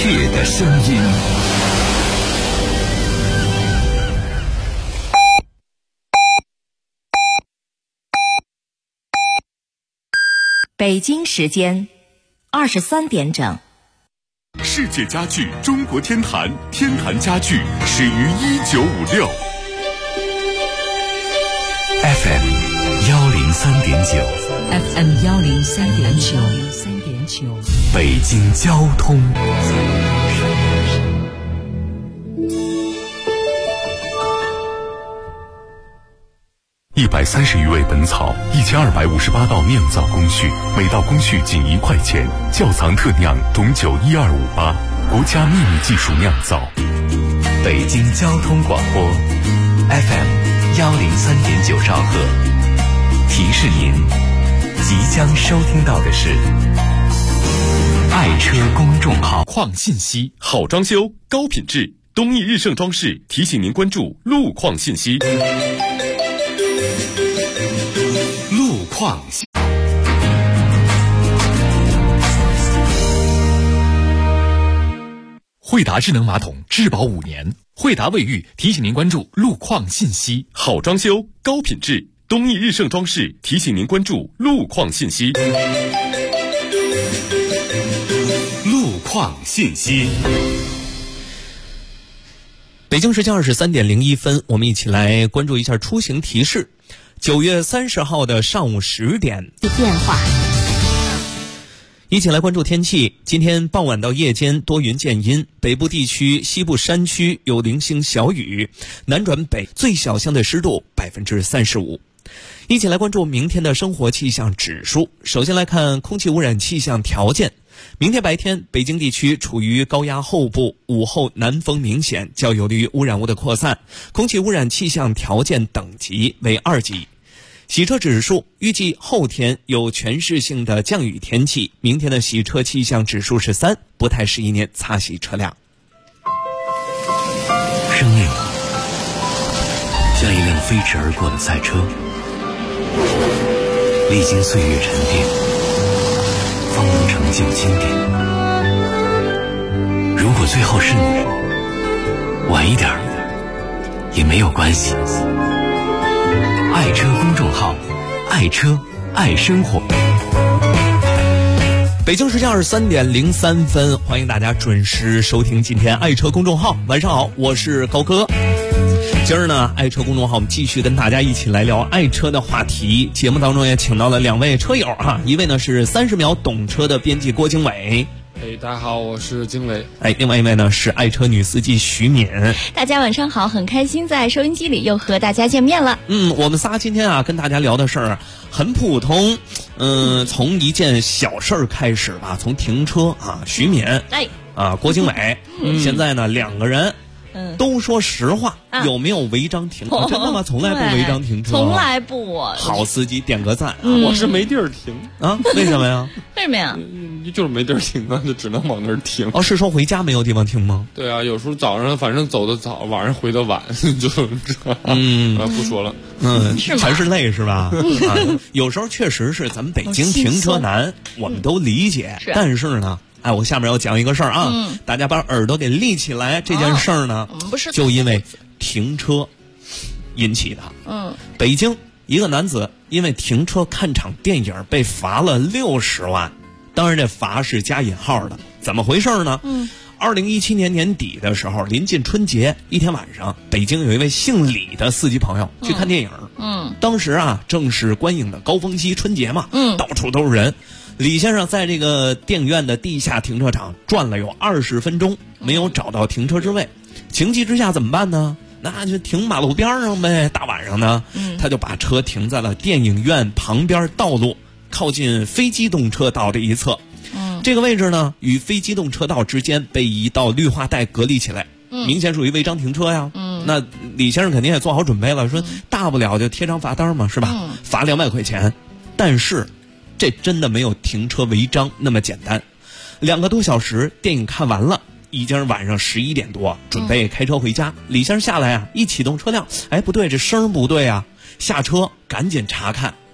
切的声音。 北京时间23点整。 世界家具中国天坛，天坛家具始于1956。 FM 103.9 FM 103.9 北京交通。130余味本草，1258道酿造工序，每道工序仅1块钱。窖藏特酿董酒12588，国家秘密技术酿造。北京交通广播 FM 103.9兆赫。提示您，即将收听到的是爱车公众号。 况信息，好装修，高品质。东义日盛装饰提醒您关注路况信息。路况信息。惠达智能马桶质保5年，惠达卫浴提醒您关注路况信息，好装修，高品质。东义日盛装饰提醒您关注路况信息。路况信息。 北京时间23点01分，我们一起来关注一下出行提示。9月30号的上午10点的变化。 一起来关注天气。今天傍晚到夜间多云见阴，北部地区、西部山区有零星小雨，南转北，最小相对湿度35%。一起来关注明天的生活气象指数。首先来看空气污染气象条件。明天白天，北京地区处于高压后部，午后南风明显，较有利于污染物的扩散，空气污染气象条件等级为2级。洗车指数，预计后天有全市性的降雨天气，明天的洗车气象指数是3，不太适宜您擦洗车辆。 生命像一辆飞驰而过的赛车，历经岁月沉淀，方能成就经典。如果最后是你，晚一点也没有关系。爱车公众号，爱车爱生活。 北京时间23点03分，欢迎大家准时收听今天爱车公众号。晚上好，我是高哥。今儿呢，爱车公众号我们继续跟大家一起来聊爱车的话题。节目当中也请到了2位车友哈，一位呢是30秒懂车的编辑郭经纬。 大家好，我是经纬。 另外一位呢是爱车女司机徐敏。 大家晚上好，很开心在收音机里又和大家见面了。 我们仨今天啊跟大家聊的事儿很普通，从一件小事儿开始吧，从停车啊，徐敏，郭经纬，现在呢2个人。都说实话，有没有违章停车？真的吗？从来不违章停车， 从来不。 好司机点个赞。 我是没地儿停啊？为什么呀？ 为什么呀？ 就是没地儿停啊，就只能往那儿停。 是说回家没有地方停吗？ 对啊，有时候早上反正走得早，晚上回得晚，就不说了。 是还是累是吧？有时候确实是咱们北京停车难，我们都理解。但是呢。我下面要讲一个事儿啊，大家把耳朵给立起来。这件事儿呢，就因为停车引起的。北京一个男子因为停车看场电影被罚了60万，当然这罚是加引号的。怎么回事呢？2017年年底的时候，临近春节一天晚上，北京有一位姓李的司机朋友去看电影。当时啊正是观影的高峰期，春节嘛，到处都是人。李先生在这个电影院的地下停车场转了有20分钟，没有找到停车之位。情急之下怎么办呢？那就停马路边上呗。大晚上呢，他就把车停在了电影院旁边道路靠近非机动车道的一侧。这个位置呢，与非机动车道之间被一道绿化带隔离起来，明显属于违章停车呀。那李先生肯定也做好准备了，说大不了就贴张罚单嘛，是吧？罚200块钱。但是这真的没有停车违章那么简单。2个多小时电影看完了，已经是晚上11点多，准备开车回家。李先生下来啊，一启动车辆，不对，这声不对啊，下车赶紧查看，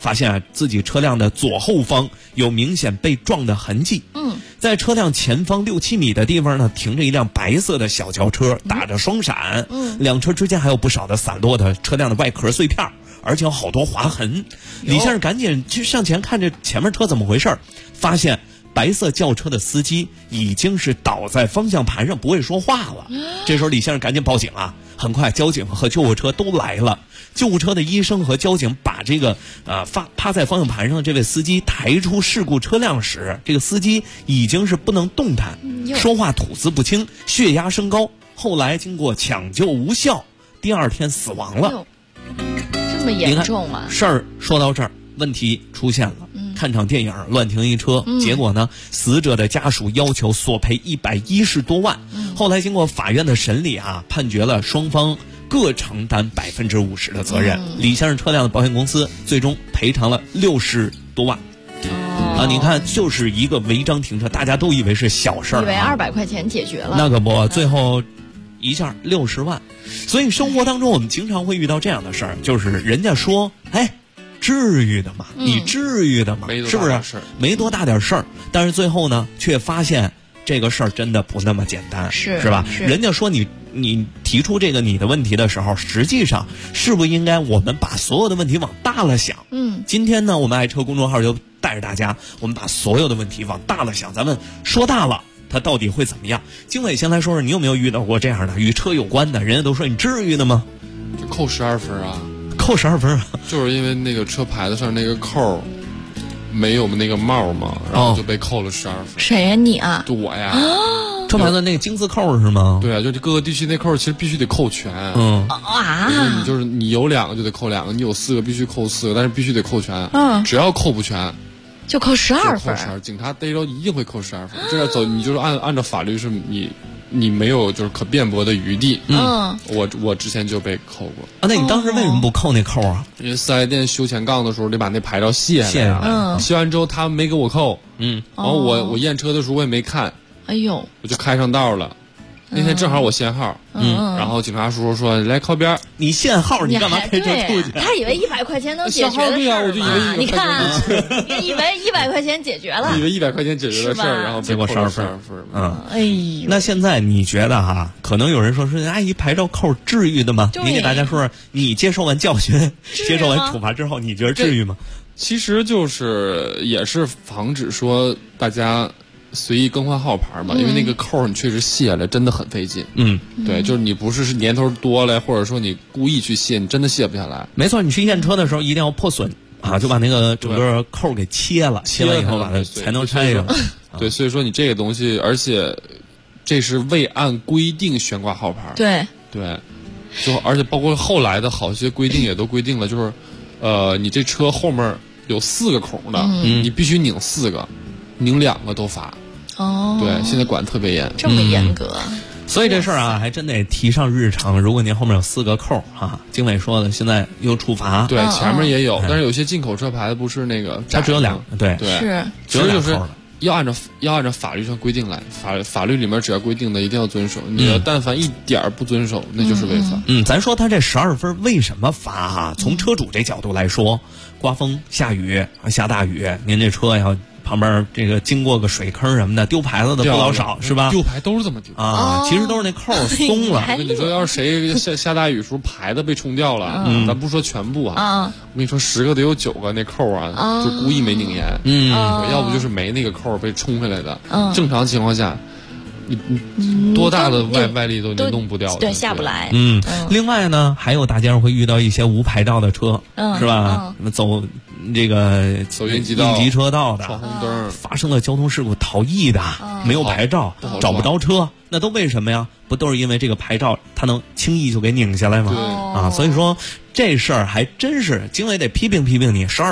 发现自己车辆的左后方有明显被撞的痕迹。在车辆前方6-7米的地方呢，停着一辆白色的小轿车，打着双闪。两车之间还有不少的散落的车辆的外壳碎片，而且有好多划痕。李先生赶紧去上前看着前面车怎么回事，发现白色轿车的司机已经是倒在方向盘上，不会说话了。这时候李先生赶紧报警啊！很快交警和救护车都来了。救护车的医生和交警把这个趴在方向盘上的这位司机抬出事故车辆时，这个司机已经是不能动弹，说话吐字不清，血压升高。后来经过抢救无效，第2天死亡了。 这么严重啊！ 事儿说到这儿，问题出现了。看场电影乱停一车，结果呢，死者的家属要求索赔110多万。后来经过法院的审理啊，判决了双方各承担50%的责任。李先生车辆的保险公司最终赔偿了60多万。你看，就是一个违章停车，大家都以为是小事儿， 以为200块钱解决了， 那可不，最后一下60万。所以生活当中我们经常会遇到这样的事儿，就是人家说，哎，至于的吗？你至于的吗？是不是？没多大点事儿，但是最后呢，却发现这个事儿真的不那么简单，是吧？人家说你提出这个你的问题的时候，实际上是不是应该我们把所有的问题往大了想？今天呢，我们爱车公众号就带着大家，我们把所有的问题往大了想，咱们说大了，它到底会怎么样？经纬先来说说，你有没有遇到过这样的与车有关的？人家都说你至于的吗？ 就扣12分啊！ 扣12分啊！ 就是因为那个车牌子上那个扣没有那个帽嘛，然后就被扣了12分。 谁呀？你啊？ 就我呀。 车牌子那个金字扣是吗？ 对啊，就各个地区那扣其实必须得扣全。就是你有2个就得扣2个，你有4个必须扣4个，但是必须得扣全。只要扣不全， 就扣12分。 警察逮着一定会扣12分。这样走，你就是按照法律是你没有就是可辩驳的余地。我之前就被扣过。 那你当时为什么不扣那扣啊？ 因为4S店修前杠的时候得把那牌照卸下来。卸完之后他没给我扣。然后我验车的时候我也没看。 哎呦！ 我就开上道了。那天正好我限号，然后警察叔叔说：“来靠边。” 你限号，你干嘛开车出去？ 他以为100块钱能解决的事儿。 我就以为你看，以为100块钱解决了， 以为100块钱解决的事儿，然后结果12分。 哎呦！ 那现在你觉得哈？可能有人说阿姨牌照扣至于的吗？你给大家说说，你接受完教训、接受完处罚之后，你觉得至于吗？ 其实就是也是防止说大家随意更换号牌嘛，因为那个扣你确实卸了真的很费劲。对，就是你不是年头多了，或者说你故意去卸，你真的卸不下来。 没错，你去验车的时候一定要破损啊，就把那个整个扣给切了以后把它才能拆上。 对，所以说你这个东西，而且这是未按规定悬挂号牌。 对， 就而且包括后来的好些规定也都规定了，就是你这车后面有4个孔的，你必须拧4个，拧2个都罚。对，现在管特别严， 这么严格。 所以这事儿啊，还真得提上日程。如果您后面有4个扣啊，经纬说的，现在有处罚。 对，前面也有，但是有些进口车牌不是那个， 它只有2个。对， 是， 其实就是要按照法律上规定来，法律里面只要规定的一定要遵守。你要但凡一点不遵守，那就是违法。 咱说他这12分为什么罚啊？从车主这角度来说，刮风下雨下大雨，您这车要旁边这个经过个水坑什么的，丢牌子的不老少，是吧？ 丢牌都是这么丢啊，其实都是那扣松了。 我跟你说，要是谁下大雨时候牌子被冲掉了，咱不说全部啊，我跟你说10个得有9个那扣啊，就故意没拧严，要不就是没那个扣被冲下来的。正常情况下，你多大的外力都弄不掉， 对，下不来。 另外呢，还有大街上会遇到一些无牌照的车，是吧？走这个走应急车道的， 闯红灯， 发生了交通事故逃逸的，没有牌照，找不着车，那都为什么呀？不都是因为这个牌照它能轻易就给拧下来吗？所以说这事儿还真是经纬得批评批评你，12分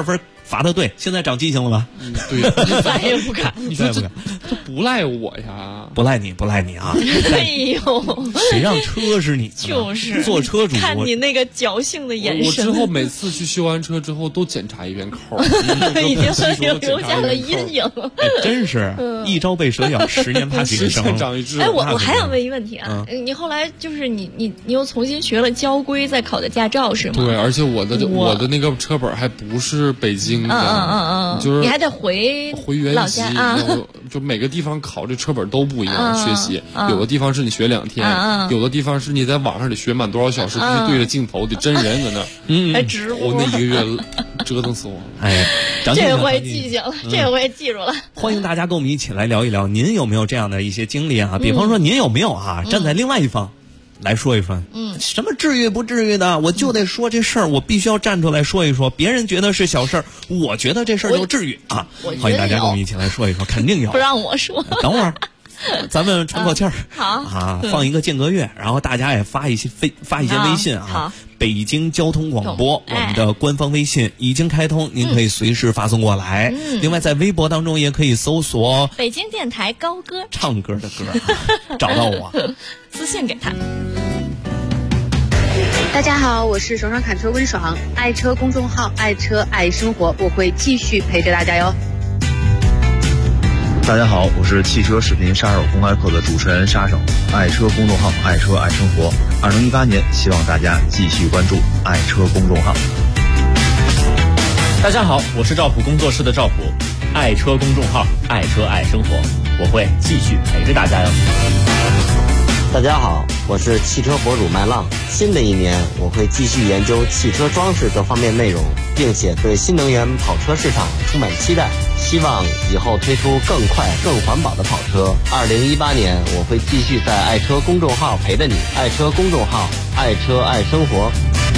罚的对，现在长记性了吧？ 对， 再也不敢。 你说这不赖我呀？ 不赖你啊！ 哎呦， 谁让车是你的？ 就是坐车主， 看你那个侥幸的眼神。 我之后每次去修完车之后都检查一遍扣， 已经留下了阴影。 真是一朝被蛇咬，10年怕井绳。 长一智。 哎，我还想问一个问题啊，你后来就是你又重新学了交规，再考的驾照是吗？ 对，而且我的那个车本还不是北京的，就是你还得回原籍啊，就每个地方考这车本都不一样，学习有的地方是你学2天，有的地方是你在网上得学满多少小时，必须对着镜头得真人搁那， 还直播， 我那1个月折腾死我了。 哎， 这回记性了，这回记住了。 欢迎大家跟我们一起来聊一聊，您有没有这样的一些经历啊？比方说您有没有站在另外一方来说一说，什么至于不至于的，我就得说这事儿，我必须要站出来说一说。别人觉得是小事儿，我觉得这事儿就至于啊！欢迎大家跟我们一起来说一说，肯定有。 不让我说， 等会儿咱们喘口气儿， 好啊， 放一个间隔乐，然后大家也发一些微信啊。北京交通广播，我们的官方微信已经开通，您可以随时发送过来。另外，在微博当中也可以搜索北京电台高歌， 唱歌的歌，找到我， 私信给他。 大家好，我是爽爽侃车温爽，爱车公众号，爱车爱生活，我会继续陪着大家哟。 大家好，我是汽车视频杀手公开课的主持人沙手，爱车公众号，爱车爱生活。2018年，希望大家继续关注爱车公众号。 大家好，我是赵普工作室的赵普，爱车公众号，爱车爱生活，我会继续陪着大家哟。 大家好，我是汽车博主麦浪。新的一年，我会继续研究汽车装饰这方面内容，并且对新能源跑车市场充满期待。希望以后推出更快、更环保的跑车。2018年，我会继续在爱车公众号陪着你。爱车公众号，爱车爱生活。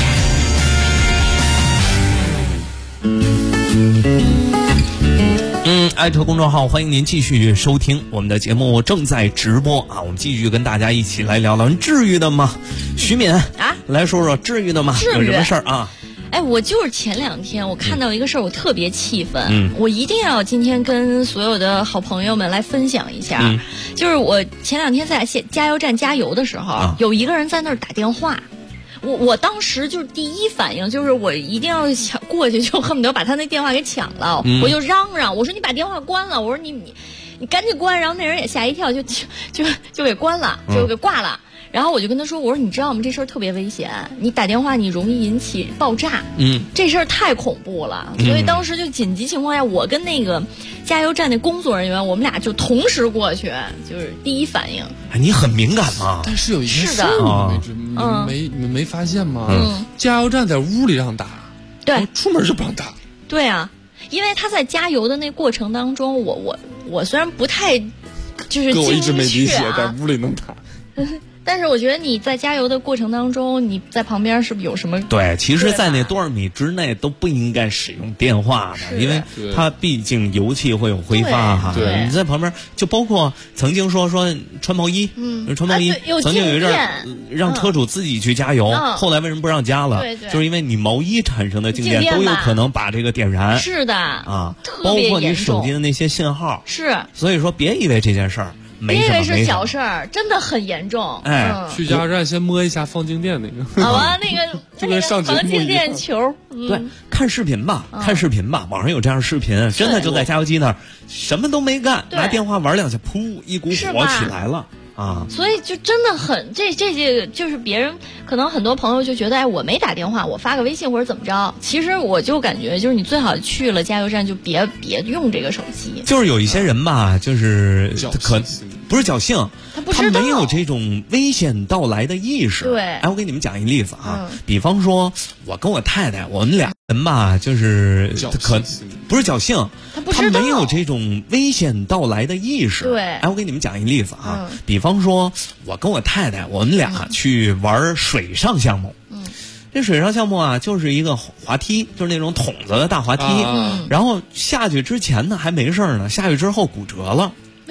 爱车公众号，欢迎您继续收听我们的节目，正在直播啊！我们继续跟大家一起来聊聊，至于的吗？徐敏啊，来说说至于的吗？有什么事儿啊？ 哎，我就是前2天我看到一个事儿，我特别气愤，我一定要今天跟所有的好朋友们来分享一下。就是我前2天在加油站加油的时候，有一个人在那儿打电话。我当时就是第一反应就是我一定要抢过去，就恨不得把他那电话给抢了，我就嚷嚷，我说你把电话关了，我说你赶紧关，然后那人也吓一跳，就给关了，就给挂了。然后我就跟他说，我说你知道吗？这事儿特别危险，你打电话你容易引起爆炸，这事儿太恐怖了。所以当时就紧急情况下，我跟那个加油站的工作人员，我们俩就同时过去，就是第一反应。 哎，你很敏感吗？ 但是有一件事你们没发现吗？加油站在屋里让打， 对， 出门就不让打。 对啊，因为他在加油的那过程当中，我虽然不太就是我一直没理解，在屋里能打。 但是我觉得你在加油的过程当中，你在旁边是不是有什么？ 对，其实，在那多少米之内都不应该使用电话的，因为它毕竟油气会有挥发哈。 对， 你在旁边，就包括曾经说穿毛衣，穿毛衣，曾经有一阵让车主自己去加油，后来为什么不让加了？就是因为你毛衣产生的静电都有可能把这个点燃。 是的啊，包括你手机的那些信号。 是， 所以说别以为这件事儿。 别以为是小事儿，真的很严重。 哎， 去加油站先摸一下放静电那个。 好啊，那个就跟上节目一样。 放静电球。 对，看视频吧，网上有这样视频，真的就在加油机那儿，什么都没干，拿电话玩2下，噗，一股火起来了。啊， 所以就真的很这就是别人可能很多朋友就觉得，哎，我没打电话，我发个微信或者怎么着。其实我就感觉就是你最好去了加油站就别用这个手机。 就是有一些人吧，就是不是侥幸，他没有这种危险到来的意识。 对， 哎，我给你们讲一例子啊，比方说我跟我太太，我们俩人吧，就是不是侥幸，他没有这种危险到来的意识。 对， 哎，我给你们讲一例子啊，比方说我跟我太太，我们俩去玩水上项目。这水上项目啊，就是一个滑梯，就是那种筒子的大滑梯。然后下去之前呢还没事呢，下去之后骨折了。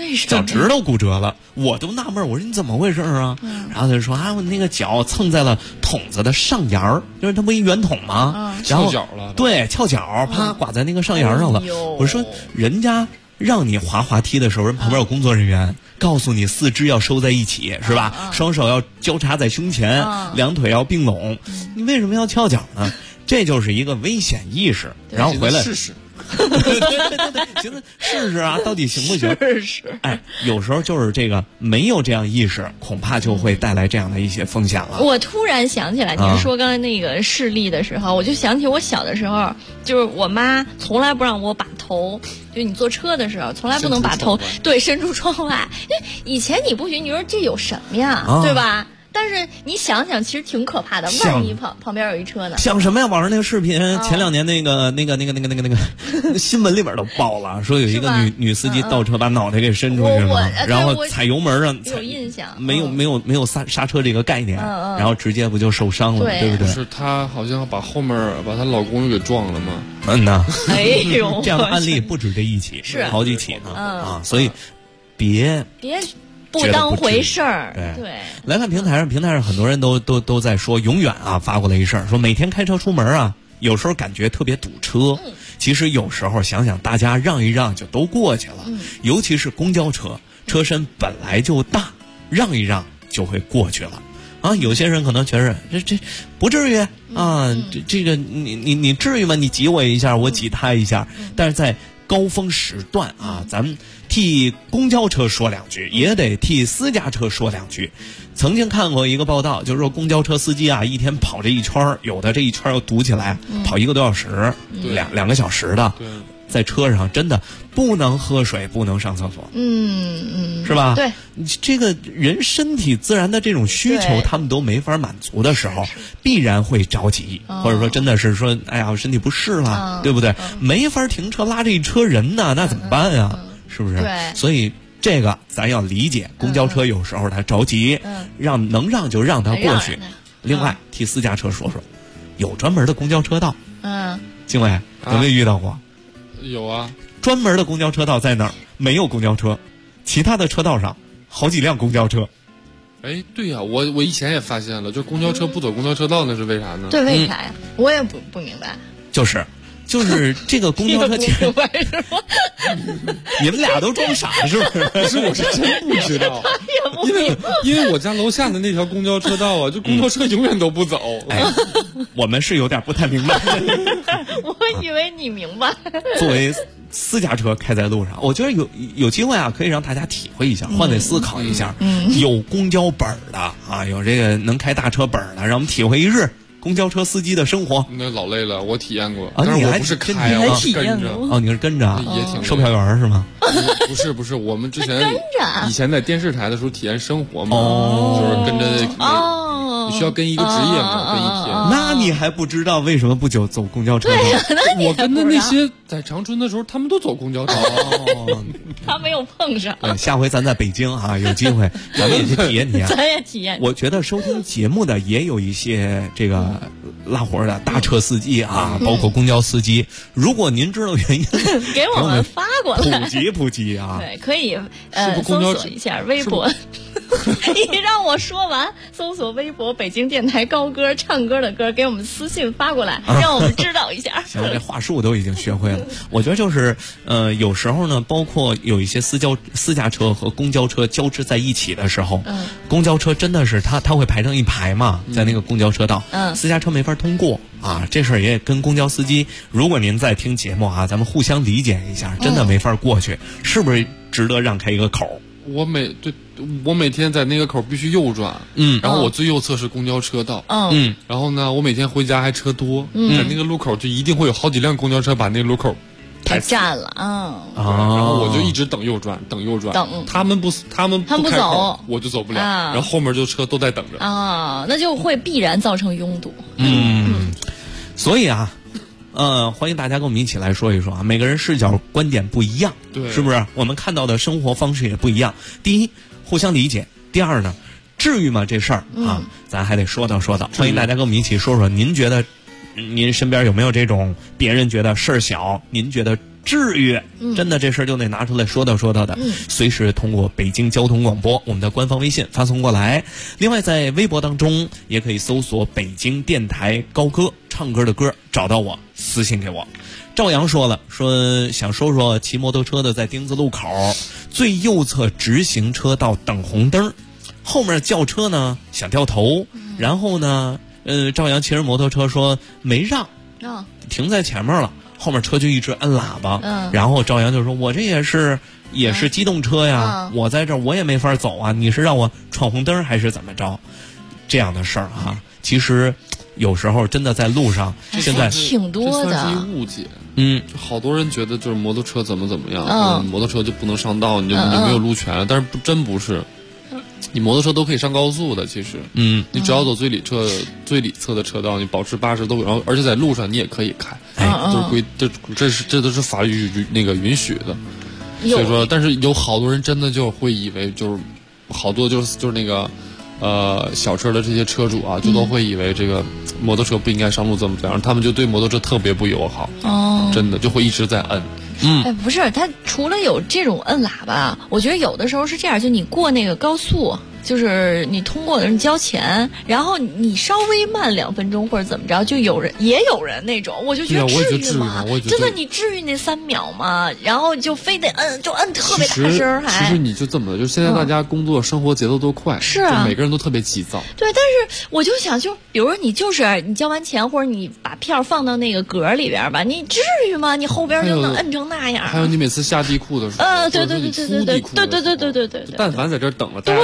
脚趾头骨折了，我都纳闷，我说你怎么回事啊？然后他就说啊，我那个脚蹭在了筒子的上沿儿，就是它不一圆筒吗？然后翘脚了， 对，翘脚，啪挂在那个上沿上了。我说人家让你滑滑梯的时候，人旁边有工作人员告诉你四肢要收在一起，是吧？双手要交叉在胸前，两腿要并拢，你为什么要翘脚呢？这就是一个危险意识。然后回来试试。 对，行，试试啊，到底行不行？ 是。 哎，有时候就是这个没有这样意识，恐怕就会带来这样的一些风险了。 我突然想起来，您说刚才那个视力的时候，我就想起我小的时候，就是我妈从来不让我把头，就你坐车的时候，从来不能把头伸出窗外。以前你不许，你说这有什么呀，对吧？但是你想想，其实挺可怕的。万一旁边有一车呢？ 想什么呀？网上那个视频，前2年那个新闻里边都爆了，说有一个女司机倒车把脑袋给伸出去了，然后踩油门上， 有印象， 没有刹车这个概念，然后直接不就受伤了，对不对？ 是她好像把后面把她老公给撞了吗？ 呐， 哎呦， 这样的案例不止这一起， 是好几起呢啊，所以别不当回事儿，对。 来看平台上很多人都在说，永远啊发过来一事儿，说每天开车出门啊，有时候感觉特别堵车。其实有时候想想，大家让一让就都过去了。尤其是公交车，车身本来就大，让一让就会过去了。啊，有些人可能觉得这不至于啊，这个你至于吗？你挤我一下，我挤他一下，但是在高峰时段啊，咱们替公交车说两句，也得替私家车说两句。曾经看过一个报道，就是说公交车司机啊，一天跑这一圈，有的这一圈要堵起来，跑1个多小时，两个小时的，在车上真的不能喝水，不能上厕所，是吧？ 对， 这个人身体自然的这种需求，他们都没法满足的时候，必然会着急，或者说真的是说，哎呀，我身体不适了，对不对？没法停车，拉着一车人呢，那怎么办呀？是不是？ 对， 所以这个咱要理解，公交车有时候他着急，能让就让他过去。另外，替私家车说说，有专门的公交车道。经纬有没有遇到过？ 有啊， 专门的公交车道在哪儿？没有公交车，其他的车道上好几辆公交车。 哎，对呀，我以前也发现了，就公交车不走公交车道，那是为啥呢？ 对，为啥呀？我也不明白。 就是这个公交车前，你们俩都装傻是不是？ 不是，我是真不知道，因为我家楼下的那条公交车道啊，就公交车永远都不走。 哎，我们是有点不太明白。 我以为你明白。 作为私家车开在路上，我觉得有机会啊，可以让大家体会一下，换位思考一下。有公交本的啊，有这个能开大车本的，让我们体会一日公交车司机的生活。 那老累了，我体验过。 啊，你还不是开啊，我是跟着。 哦，你是跟着， 也挺售票员是吗？ 不是，我们之前跟着以前在电视台的时候体验生活嘛，就是跟着你需要跟一个职业嘛，跟一天。 那你还不知道为什么不久走公交车？ 对， 我跟的那些在长春的时候，他们都走公交车。 他没有碰上。 对，下回咱在北京啊，有机会咱们也去体验体验。 咱也体验。 我觉得收听节目的也有一些这个拉活的大车司机啊，包括公交司机。如果您知道原因， 给我们发过来， 普及啊。 对，可以搜索一下微博。你让我说完，搜索微博北京电台高歌唱歌的歌，给我们私信发过来，让我们知道一下。 行，这话术都已经学会了。我觉得就是有时候呢，包括有一些私家车和公交车交织在一起的时候，公交车真的是它会排成一排嘛，在那个公交车道，私家车没法通过啊。这事儿也跟公交司机，如果您在听节目啊，咱们互相理解一下，真的没法过去，是不是值得让开一个口？ 我每天在那个口必须右转，然后我最右侧是公交车道，然后呢，我每天回家还车多，在那个路口就一定会有好几辆公交车把那个路口给占了， 然后我就一直等右转，他们不开口，我就走不了，然后后面就车都在等着啊，那就会必然造成拥堵。 所以啊。欢迎大家跟我们一起来说一说啊，每个人视角观点不一样， 对， 是不是？我们看到的生活方式也不一样。第一，互相理解；第二呢，至于吗？这事儿啊，咱还得说道。欢迎大家跟我们一起说说，您觉得您身边有没有这种别人觉得事儿小，您觉得治愈，真的这事儿就得拿出来说道的。随时通过北京交通广播我们的官方微信发送过来。另外在微博当中也可以搜索北京电台高歌，唱歌的歌，找到我私信给我。赵阳说了，说想说说骑摩托车的在丁字路口最右侧直行车道等红灯，后面轿车呢想掉头，然后呢赵阳骑着摩托车说没让，停在前面了，后面车就一直摁喇叭，然后赵阳就说我这也是机动车呀，我在这儿我也没法走啊，你是让我闯红灯还是怎么着？这样的事儿哈，其实有时候真的在路上现在挺多的， 这算是一误解。好多人觉得就是摩托车怎么样，摩托车就不能上道，你就没有路权，但是真不是。你摩托车都可以上高速的，其实，你只要走最里侧的车道，你保持80度，然后而且在路上你也可以开，这都是法律那个允许的。所以说，但是有好多人真的就会以为就是好多就是那个小车的这些车主啊，就都会以为这个摩托车不应该上路怎么样，他们就对摩托车特别不友好，真的就会一直在摁。 不是，他除了有这种摁喇叭，我觉得有的时候是这样，就你过那个高速，就是你通过的人交钱，然后你稍微慢2分钟或者怎么着，就也有人那种，我就觉得至于吗？真的你至于那3秒吗？然后就非得摁，就摁特别大声， 其实你就这么的，就现在大家工作生活节奏都快， 是啊， 每个人都特别急躁。 对，但是我就想，就比如说你你交完钱，或者你把票放到那个格里边吧，你至于吗？你后边就能摁成那样。 还有你每次下地库的时候， 对， 但凡在这儿等了， 对。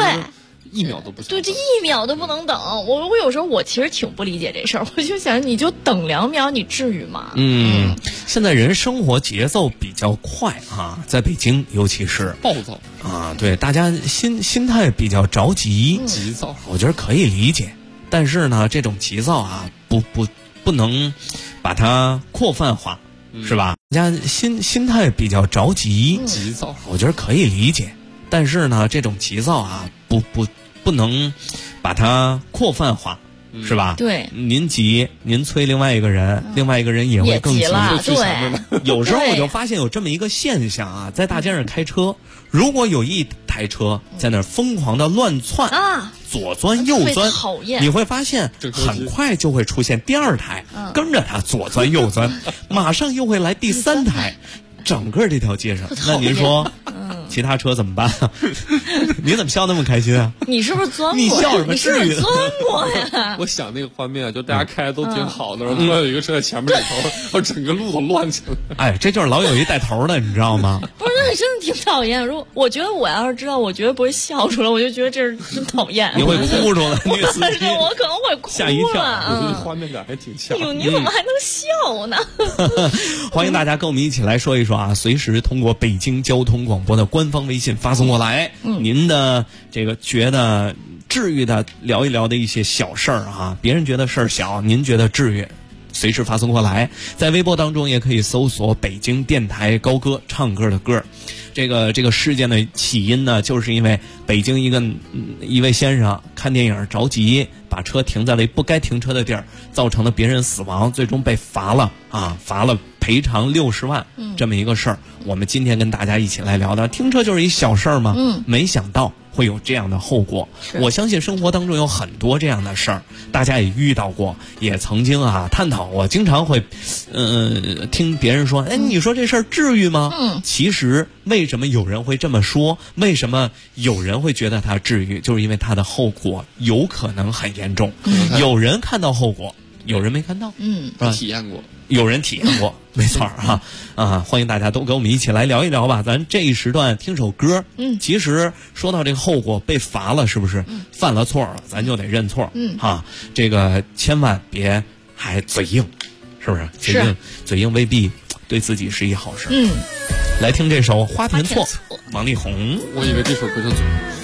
1秒都不行， 对，这1秒都不能等。我有时候我其实挺不理解这事儿，我就想你就等2秒，你至于吗？ 现在人生活节奏比较快啊，在北京尤其是暴躁啊，对，大家心态比较着急， 急躁， 我觉得可以理解。但是呢，这种急躁啊，不能把它扩泛化，是吧？大家心态比较着急， 急躁， 我觉得可以理解。但是呢，这种急躁啊，不能把它扩泛化，是吧？ 对， 您急，您催另外一个人，另外一个人也会更急了。对， 有时候我就发现有这么一个现象啊，在大街上开车，如果有一台车在那儿疯狂的乱窜啊，左钻右钻，你会发现很快就会出现第2台，跟着他左钻右钻，马上又会来第3台。整个这条街上，那您说，其他车怎么办啊？你怎么笑那么开心啊？ 你是不是钻过？ 你笑什么？ 你是不是钻过呀？ 我想那个画面，就大家开的都挺好的，然后突然有一个车在前面带头，然后整个路都乱起来。 哎，这就是老有一带头的，你知道吗？ 不是，那真的挺讨厌。我觉得我要是知道，我绝对不会笑出来，我就觉得这是真讨厌。 你会哭出来？ 不是，我可能会哭了。 吓一跳， 我觉得画面感还挺强。 哟，你怎么还能笑呢？ 欢迎大家跟我们一起来说一说啊！随时通过北京交通广播的官方微信发送过来，您的这个觉得治愈的聊一聊的一些小事儿啊，别人觉得事儿小，您觉得治愈，随时发送过来。在微博当中也可以搜索北京电台高歌，唱歌的歌。这个事件的起因呢，就是因为北京一位先生看电影着急，把车停在了不该停车的地儿，造成了别人死亡，最终被罚了赔偿60万，这么一个事儿。我们今天跟大家一起来聊的，停车就是一小事儿嘛，没想到会有这样的后果。我相信生活当中有很多这样的事儿，大家也遇到过，也曾经探讨过。经常会听别人说，你说这事儿至于吗？其实为什么有人会这么说，为什么有人会觉得它至于，就是因为它的后果有可能很严重。有人看到后果，有人没看到， 体验过， 有人体验过，没错欢迎大家都跟我们一起来聊一聊吧。咱这一时段听首歌，其实说到这个后果，被罚了是不是？犯了错了，咱就得认错，这个千万别还嘴硬，是不是？嘴硬未必对自己是一好事。来听这首《花田错》，王力宏。 我以为这首歌叫嘴。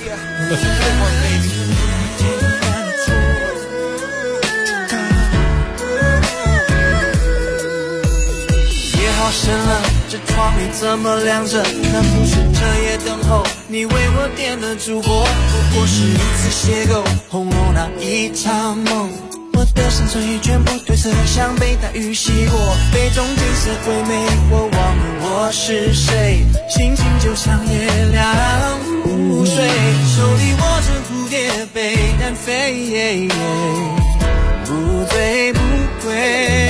好深了，这窗里怎么亮着？难不是彻夜等候你为我点的烛火？不过是一次邂逅，轰隆那一场梦。 我的生存已全部褪色，像被大雨洗过，杯中景色唯美，我忘了我是谁，心情就像月亮无水，手里握着蝴蝶被单飞，不醉不归。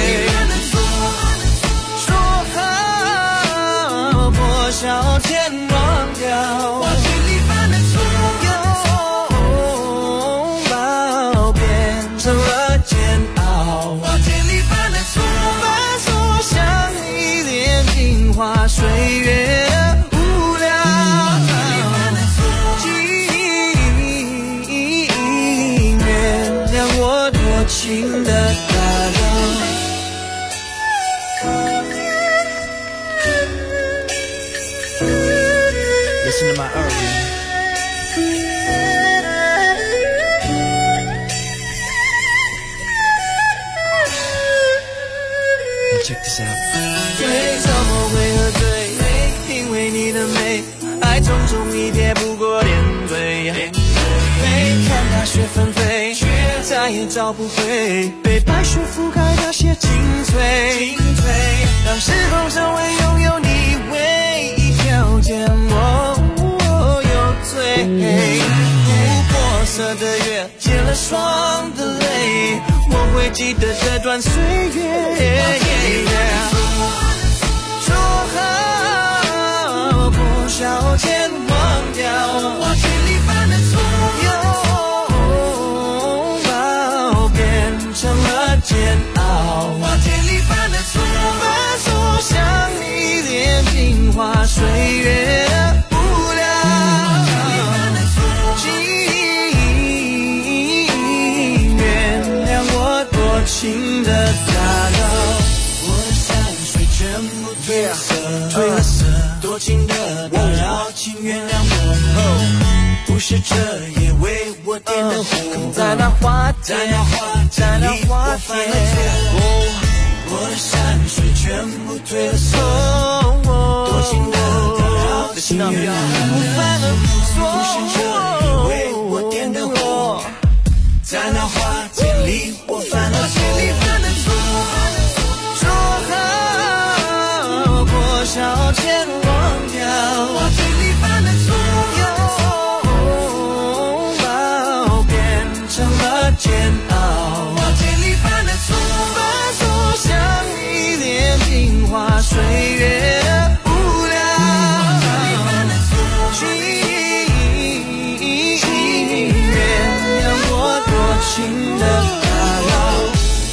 说好破晓前忘掉，我经历般的错，拥抱变成了煎熬，我经历般的错，反锁像一帘镜花水月无聊，请原谅我多情的打扰。Listen to my Irving. Check this out. 对，怎么会喝醉？因为你的美，爱匆匆一瞥，不过点缀。没看大雪纷飞，却再也找不回被白雪覆盖那些精粹。让时空成为拥有你唯一条件，我有罪。琥珀色的月，溅了霜的泪，我会记得这段岁月。说好破晓前忘掉，我经历般的错，拥抱变成了煎熬，我经历般的错，反锁像一帘镜花水月无聊，请原谅我多情的打扰，我的山水全部褪了色，多情的打扰，请原谅我，不是这夜为我点的火，在那花田，在那花田，我的山水全部褪了色，多情的打扰，请原谅我，不是这夜为我点的火，在那花田里我犯了错，说好破晓前忘掉，我经历般的错，拥抱变成了煎熬，我经历般的错，反锁像一帘镜花水月无聊，请原谅我多情的打扰。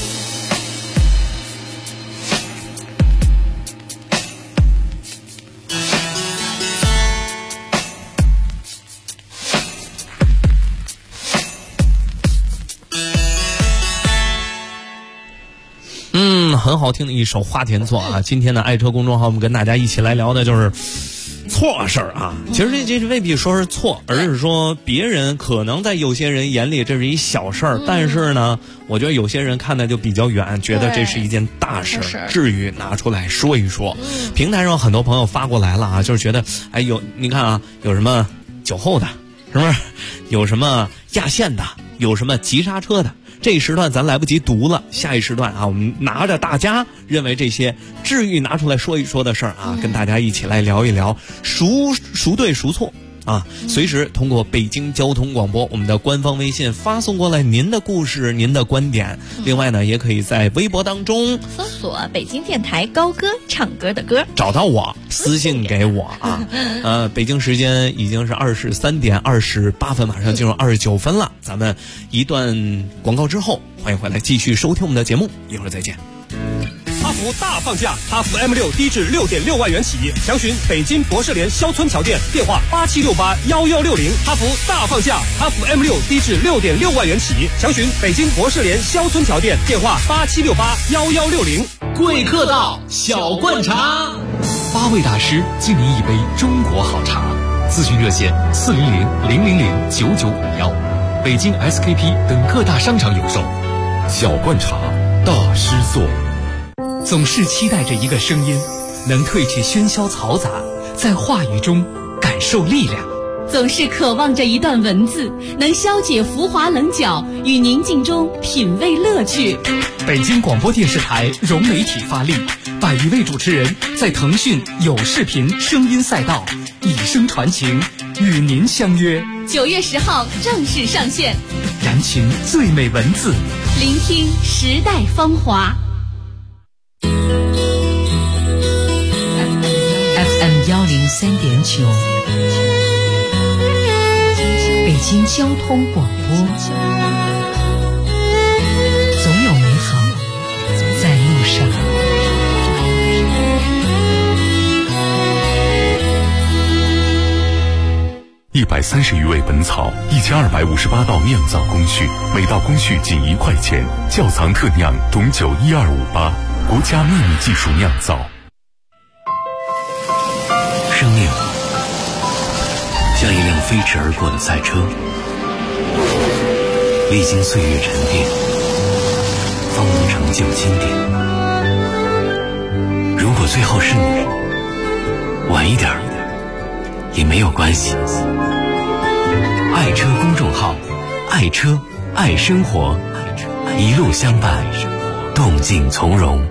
很好听的一首《花田错》啊！今天的爱车公众号，我们跟大家一起来聊的就是错事儿啊。其实这未必说是错，而是说别人可能在有些人眼里这是一小事儿，但是呢，我觉得有些人看的就比较远，觉得这是一件大事，至于拿出来说一说。平台上很多朋友发过来了啊，就是觉得哎你看啊，有什么酒后的，是不是？有什么压线的，有什么急刹车的。这一时段咱来不及读了，下一时段啊，我们拿着大家认为这些至于拿出来说一说的事儿啊，跟大家一起来聊一聊，孰对孰错啊！随时通过北京交通广播我们的官方微信发送过来您的故事、您的观点。另外呢，也可以在微博当中搜索北京电台高歌唱歌的歌， 找到我，私信给我啊。北京时间已经是23点28分，马上进入29分了。咱们一段广告之后，欢迎回来继续收听我们的节目，一会儿再见。 哈弗大放价，哈弗 M6 低至6.6万元起，详询北京博士联肖村桥店，电话87681160。哈弗大放价，哈弗 M6 低至6.6万元起，详询北京博士联肖村桥店，电话87681160。 贵客到，小罐茶 ，8位大师敬您一杯中国好茶。咨询热线400-000-9951，北京 SKP 等各大商场有售。 小罐茶，大师座。 总是期待着一个声音，能褪去喧嚣嘈杂，在话语中感受力量。 总是渴望着一段文字，能消解浮华棱角，与宁静中品味乐趣。 北京广播电视台融媒体发力，100余位主持人在腾讯有视频声音赛道以声传情，与您相约。 9月10号正式上线， 燃情最美文字， 聆听时代芳华。 FM 103.9，北京交通广播，总有美好在路上。 130余味本草，1258道酿造工序，每道工序仅1块钱。窖藏特酿董酒12588，国家秘密技术酿造。 生命像一辆飞驰而过的赛车，历经岁月沉淀，方能成就经典。如果最后是你，晚一点也没有关系。爱车公众号，爱车爱生活，一路相伴，动静从容。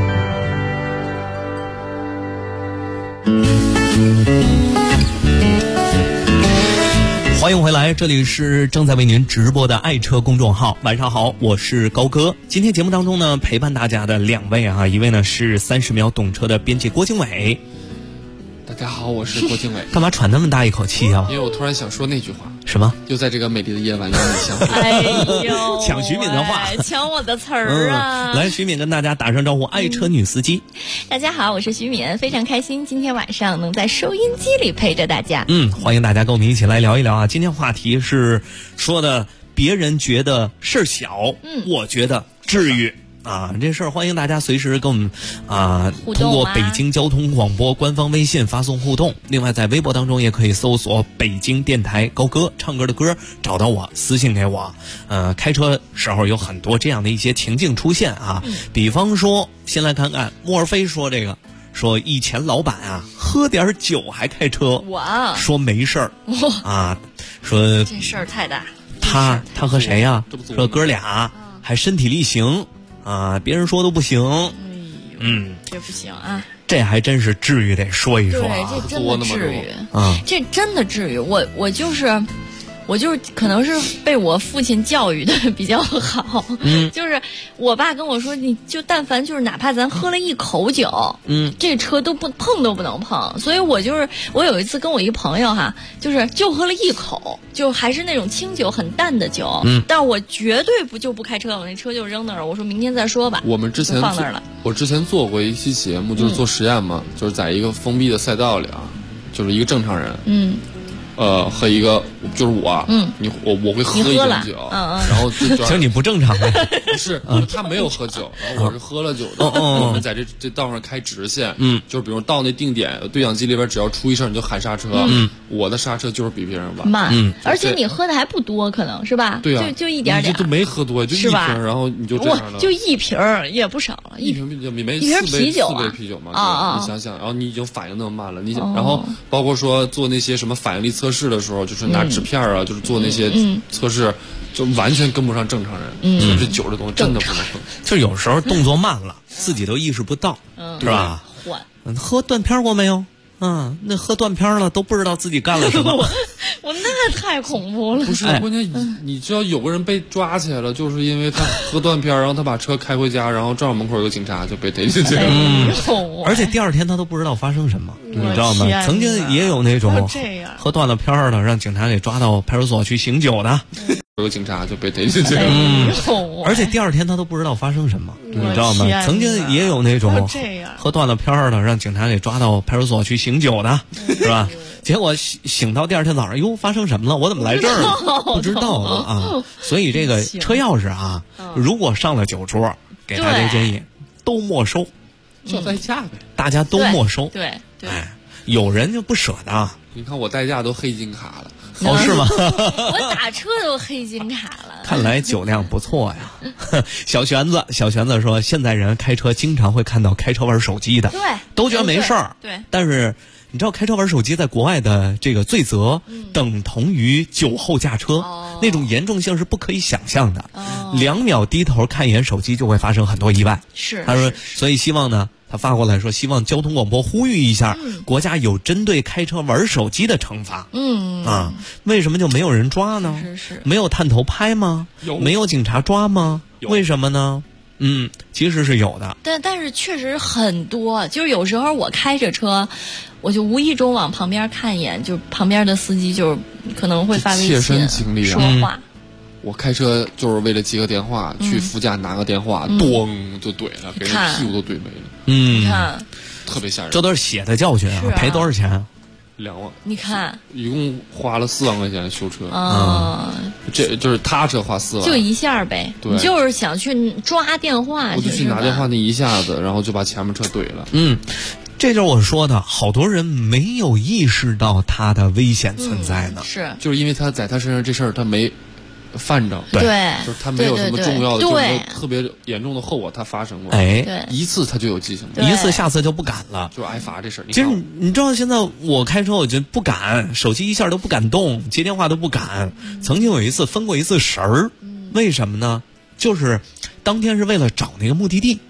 欢迎回来，这里是正在为您直播的爱车公众号。晚上好，我是高哥。今天节目当中呢，陪伴大家的2位啊，一位呢是30秒懂车的编辑郭经纬。 大家好，我是郭经纬。 干嘛喘那么大一口气啊？ 因为我突然想说那句话。 什么？ 就在这个美丽的夜晚，让你相会。 哎呦， 抢徐敏的话， 抢我的词儿啊！ 来，徐敏跟大家打声招呼，爱车女司机。 大家好，我是徐敏，非常开心今天晚上能在收音机里陪着大家。 欢迎大家跟我们一起来聊一聊啊！今天话题是说的别人觉得事儿小，我觉得至于。这事儿欢迎大家随时跟我们通过北京交通广播官方微信发送互动。另外在微博当中也可以搜索北京电台高歌，唱歌的歌，找到我私信给我。开车时候有很多这样的一些情境出现啊，比方说先来看看莫尔菲说这个，说以前老板啊喝点酒还开车，哇，说没事儿说这事儿太大。 他和谁呀？说哥俩还身体力行。别人说都不行， 这不行啊！ 这还真是至于得说一说， 对，这真的至于这真的至于。我就是可能是被我父亲教育的比较好，就是我爸跟我说，你就但凡就是哪怕咱喝了一口酒，这车都碰都不能碰。所以我有一次跟我一个朋友哈，就喝了一口，就还是那种清酒，很淡的酒，但我绝对不开车，我那车就扔那儿了。我说明天再说吧。 我们之前放那儿了。 我之前做过一期节目，就是做实验嘛，就是在一个封闭的赛道里啊，就是一个正常人，和一个就是我，我会喝一瓶酒，然后就其实你不正常的， 不是，他没有喝酒，然后我是喝了酒的。我们在这道上开直线，就是比如到那定点，对讲机里边只要出一声你就喊刹车，我的刹车就是比别人慢， 而且你喝的还不多，可能是吧？ 对啊， 就一点点， 就没喝多，就一瓶，然后你就这样了， 就一瓶也不少了， 一瓶啤酒没一瓶啤酒 4杯啤酒嘛，你想想，然后你已经反应那么慢了，你想，然后包括说做那些什么反应力测试的时候，就是拿纸片啊，就是做那些测试，就完全跟不上正常人。这酒这东西真的不能喝， 就有时候动作慢了，自己都意识不到，是吧？喝断片过没有？那喝断片了都不知道自己干了什么。 我那太恐怖了。 不是，关键你知道有个人被抓起来了，就是因为他喝断片，然后他把车开回家，然后正好门口有个警察就被逮进去了。 而且第二天他都不知道发生什么，你知道吗？曾经也有那种喝断了片了，让警察给抓到派出所去醒酒的。 有个警察就被逮进去了。 而且第二天他都不知道发生什么，你知道吗？曾经也有那种喝断了片了，让警察给抓到派出所去醒酒的，是吧？结果醒到第二天早上，发生什么了？我怎么来这儿了？不知道啊！所以这个车钥匙啊，如果上了酒桌，给大家建议都没收， 就代驾呗， 大家都没收。 对， 有人就不舍得。 你看我代驾都黑金卡了。 是吗？ 我打车都黑金卡了。 看来酒量不错呀。小玄子说，现在人开车经常会看到开车玩手机的， 对， 都觉得没事儿。 对， 但是你知道开车玩手机在国外的这个罪责等同于酒后驾车，那种严重性是不可以想象的。2秒低头看一眼手机就会发生很多意外。 是， 他说，所以希望呢，他发过来说，希望交通广播呼吁一下，国家有针对开车玩手机的惩罚。为什么就没有人抓呢？ 是没有探头拍吗？没有警察抓吗？为什么呢？其实是有的， 但是确实很多，就是有时候我开着车，我就无意中往旁边看一眼，就旁边的司机就可能会发微信切身经历说话。 我开车就是为了接个电话，去副驾拿个电话，咚就怼了，给人屁股都怼没了。 你看， 特别吓人。 这都是血的教训啊！赔多少钱 ？2万。 你看， 一共花了4万块钱修车。这就是他车花4万， 就一下呗。 对， 你就是想去抓电话， 我就去拿电话那一下子，然后就把前面车怼了。 这就是我说的，好多人没有意识到他的危险存在呢。 是， 就是因为他在他身上这事儿他没犯着， 对， 就是他没有什么重要的，就是没有特别严重的后果他发生过。一次他就有记性， 一次下次就不敢了， 就挨罚这事儿。 其实你知道，现在我开车我就不敢，手机一下都不敢动，接电话都不敢。曾经有一次分过一次神儿，为什么呢？就是当天是为了找那个目的地，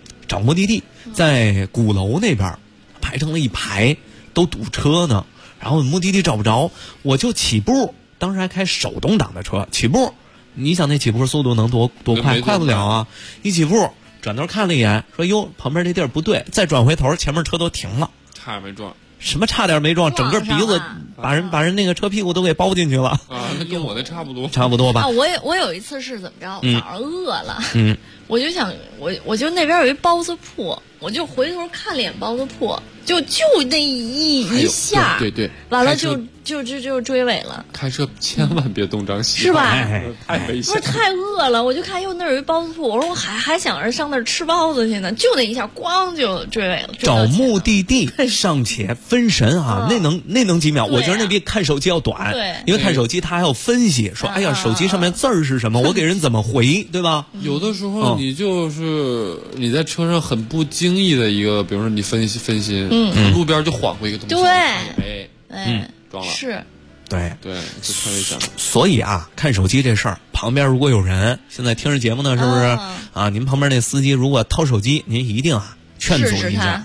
在鼓楼那边排成了一排，都堵车呢。然后目的地找不着，我就起步。当时还开手动挡的车，起步，你想那起步速度能多快？快不了啊！一起步，转头看了一眼，说哟，旁边这地儿不对，再转回头，前面车都停了， 差点没撞。 什么差点没撞？整个鼻子把人那个车屁股都给包进去了。 那跟我那差不多， 差不多吧。 我有一次是怎么着？早上饿了，我就想我就那边有一包子铺，我就回头看了眼包子铺，就那一下， 对， 完了就追尾了。 开车千万别东张西是吧？ 太危险。 不是太饿了，我就看那儿有一包子铺，我说我还想着上那儿吃包子去呢，就那一下，咣就追尾了。 找目的地尚且分神啊，那能几秒？我觉得那比看手机要短，因为看手机他还要分析，说哎呀，手机上面字儿是什么，我给人怎么回，对吧？ 有的时候你就是你在车上很不经意的一个，比如说你分心，路边就晃过一个东西，撞了， 是， 对， 这太危险了。 所以啊，看手机这事儿，旁边如果有人现在听着节目呢，是不是啊？您旁边那司机如果掏手机，您一定啊劝阻一下，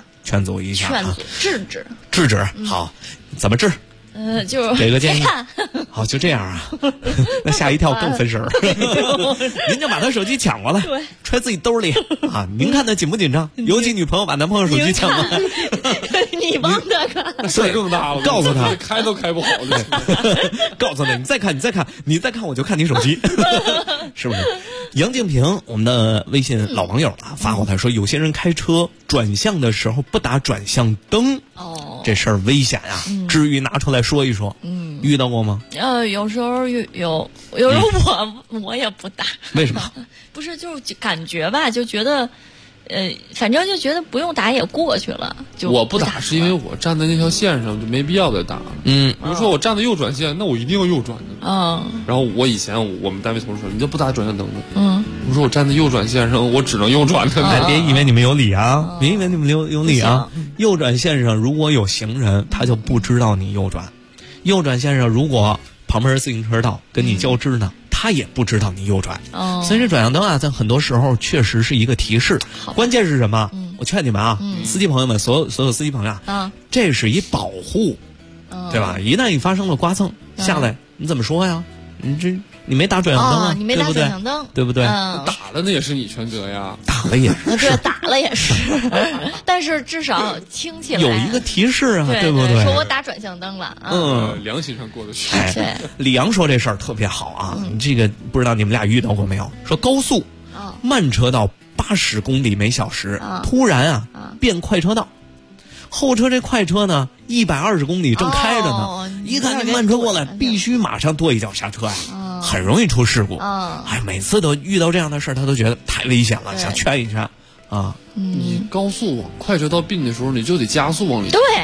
制止。好，怎么治？ 就给个建议。好，就这样啊。那吓一跳更分神儿。您就把他手机抢过来，揣自己兜里啊。您看他紧不紧张？尤其女朋友把男朋友手机抢过来， 你帮他看， 那事儿更大了。 告诉他开都开不好了。 告诉他你再看，我就看你手机，是不是？杨静平，我们的微信老网友发过来说，有些人开车转向的时候不打转向灯，这事儿危险呀。至于拿出来说一说，遇到过吗？ 有时候有时候我也不打。 为什么？ 不是，就是感觉吧，就觉得。反正就觉得不用打也过去了。 我不打是因为我站在那条线上，就没必要再打。比如说我站在右转线，那我一定要右转的。然后我以前我们单位同事说，你就不打转向灯的。我说我站在右转线上，我只能右转的。 别以为你们有理啊！别以为你们有理啊！右转线上如果有行人，他就不知道你右转；右转线上如果旁边是自行车道跟你交织呢。他也不知道你右转，所以这转向灯啊，在很多时候确实是一个提示。关键是什么？我劝你们啊，司机朋友们，所有司机朋友啊，这是一保护，对吧？一旦你发生了刮蹭下来，你怎么说呀？你没打转向灯啊， 你没打转向灯， 对不对？ 打了那也是你全责呀， 打了也是， 对，打了也是，但是至少听起来有一个提示啊， 对不对？ 说我打转向灯了， 良心上过得去。 李阳说这事儿特别好啊，这个不知道你们俩遇到过没有？说高速慢车道80公里每小时，突然变快车道。后车这快车呢，120公里正开着呢，一看这慢车过来，必须马上跺一脚刹车呀，很容易出事故。每次都遇到这样的事儿，他都觉得太危险了，想劝一劝啊。 你高速往快车道并的时候，你就得加速往里。 对，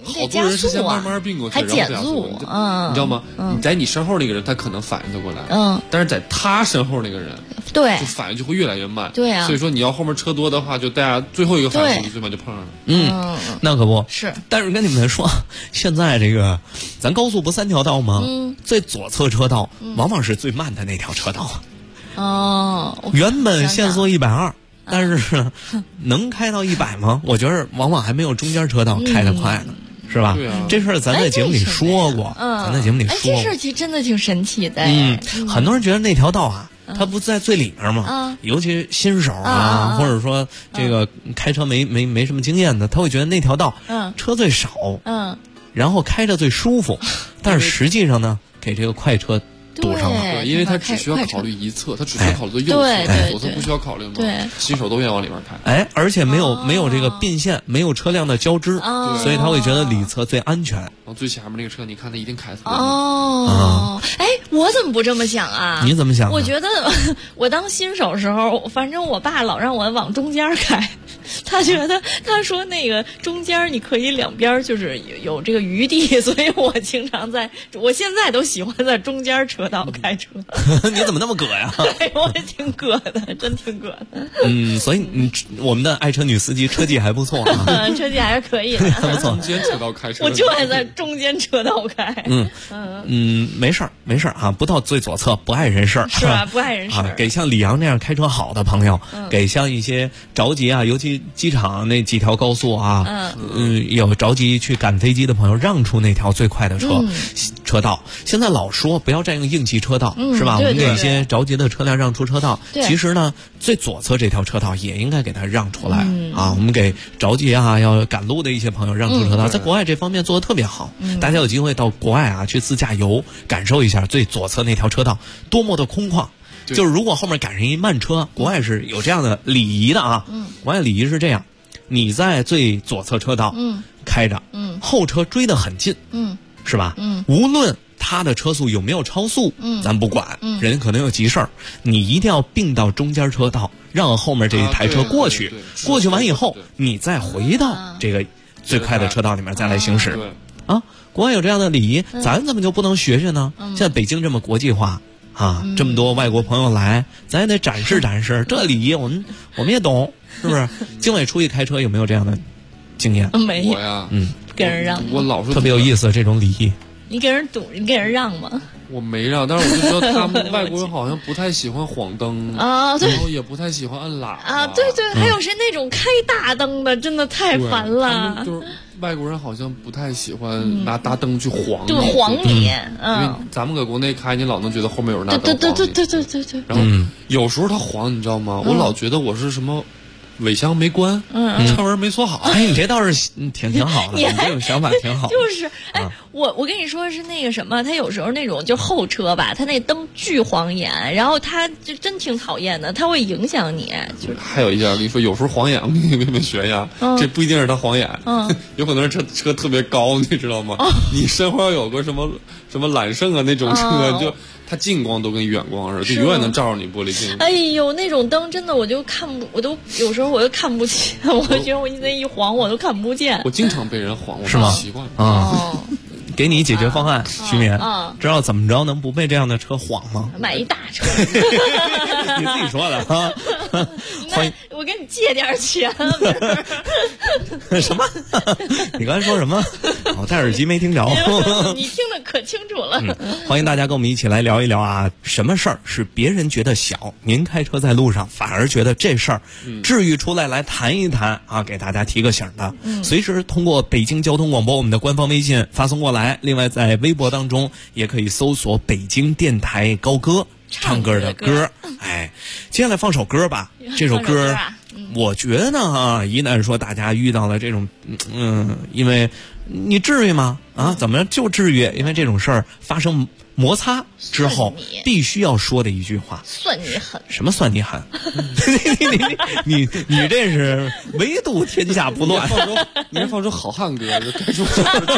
好多人是先慢慢并过去， 还减速， 你知道吗？你在你身后那个人他可能反应得过来，但是在他身后那个人， 对， 就反应就会越来越慢， 对啊。 所以说你要后面车多的话，就大家最后一个反应最慢就碰上了。 那可不是。 但是跟你们说，现在这个咱高速不3条道吗？最左侧车道往往是最慢的那条车道。原本限速120。但是能开到100吗？我觉得往往还没有中间车道开得快呢，是吧？ 对啊， 这事儿咱在节目里说过，咱在节目里说过。 这事儿其实真的挺神奇的。 很多人觉得那条道啊，它不在最里面吗？尤其新手啊，或者说这个开车没什么经验的，他会觉得那条道车最少，然后开着最舒服。但是实际上呢，给这个快车堵上了， 对，因为他只需要考虑一侧，他只需要考虑右侧，左侧不需要考虑嘛。 对， 新手都愿意往里面开。 而且没有这个并线，没有车辆的交织，所以他会觉得里侧最安全。 往最前面那个车，你看他一定开错。 我怎么不这么想啊？ 你怎么想？ 我觉得我当新手时候，反正我爸老让我往中间开。他说那个中间你可以两边就是有这个余地，所以我经常我现在都喜欢在中间车道开车。 你怎么那么葛呀？ 我挺葛的，真挺葛的。 所以我们的爱车女司机车技还不错啊， 车技还是可以的， 还不错。 中间车道开车， 我就爱在中间车道开。 没事儿啊，不到最左侧不碍人事儿， 是吧？不碍人事儿。 给像李阳这样开车好的朋友，给像一些着急啊，尤其机场那几条高速啊，有着急去赶飞机的朋友，让出那条最快的车道。现在老说不要占用应急车道，是吧？我们给一些着急的车辆让出车道。其实呢，最左侧这条车道也应该给它让出来啊。我们给着急啊要赶路的一些朋友让出车道。在国外这方面做得特别好，大家有机会到国外啊去自驾游，感受一下最左侧那条车道多么的空旷。就是如果后面赶上一慢车，国外是有这样的礼仪的啊。国外礼仪是这样，你在最左侧车道开着，后车追得很近，是吧？无论他的车速有没有超速，咱不管，人可能有急事儿，你一定要并到中间车道，让后面这一台车过去。过去完以后，你再回到这个最快的车道里面再来行驶。国外有这样的礼仪，咱怎么就不能学学呢？现在北京这么国际化。这么多外国朋友来，咱也得展示展示这礼仪，我们也懂，是不是？经纬出去开车有没有这样的经验？ 没有。 我呀， 给人让， 我老是特别有意思这种礼仪。 你给人堵，你给人让吗？ 我没让，但是我就知道他们外国人好像不太喜欢晃灯啊，对， 然后也不太喜欢按喇叭啊，对，还有谁那种开大灯的，真的太烦了。 就是外国人好像不太喜欢拿大灯去晃你， 就晃你， 因为咱们搁国内开，你老能觉得后面有人拿灯晃你。 对。 然后有时候他晃，你知道吗？我老觉得我是什么。尾箱没关，车门没锁好。 你这倒是挺好的，你这种想法挺好。 就是，我跟你说是那个什么，他有时候那种就后车吧，他那灯巨晃眼，然后他就真挺讨厌的，他会影响你。 还有一点，我跟你说，有时候晃眼，我跟你们学呀，这不一定是他晃眼，有可能是车特别高，你知道吗？你身后要有个什么揽胜啊那种车，就。它近光都跟远光似的，就永远能照着你玻璃镜。 哎呦，那种灯真的我都有时候我都看不见，我觉得我那一晃我都看不见。 我经常被人晃， 是吗？ 习惯了啊。给你解决方案，徐勉，知道怎么着能不被这样的车晃吗？ 买一大车。 你自己说的啊。 我给你借点钱。 什么？你刚才说什么？我戴耳机没听着。 你听得可清楚了。 欢迎大家跟我们一起来聊一聊啊，什么事儿是别人觉得小，您开车在路上反而觉得这事儿治愈出来谈一谈啊，给大家提个醒的。随时通过北京交通广播我们的官方微信发送过来。另外在微博当中也可以搜索北京电台高歌唱歌的歌。接下来放首歌吧。这首歌我觉得啊，一旦说大家遇到了这种因为你至于吗？怎么就至于？因为这种事儿发生摩擦之后必须要说的一句话， 算你狠。 什么算你狠？你这是唯独天下不乱。 你放首好汉歌就该说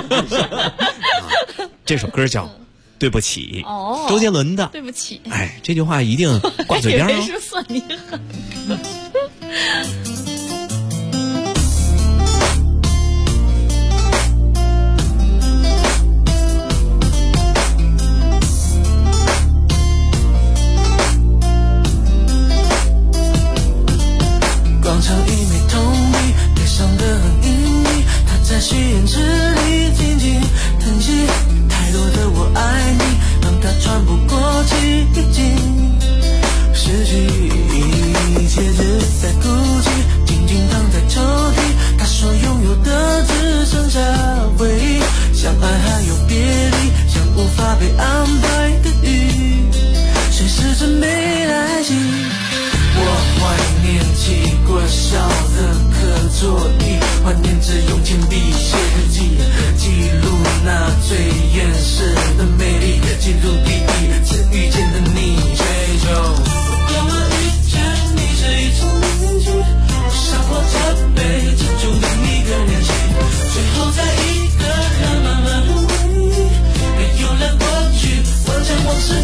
这首歌叫对不起，周杰伦的对不起。 这句话一定挂嘴边哦。是算你狠。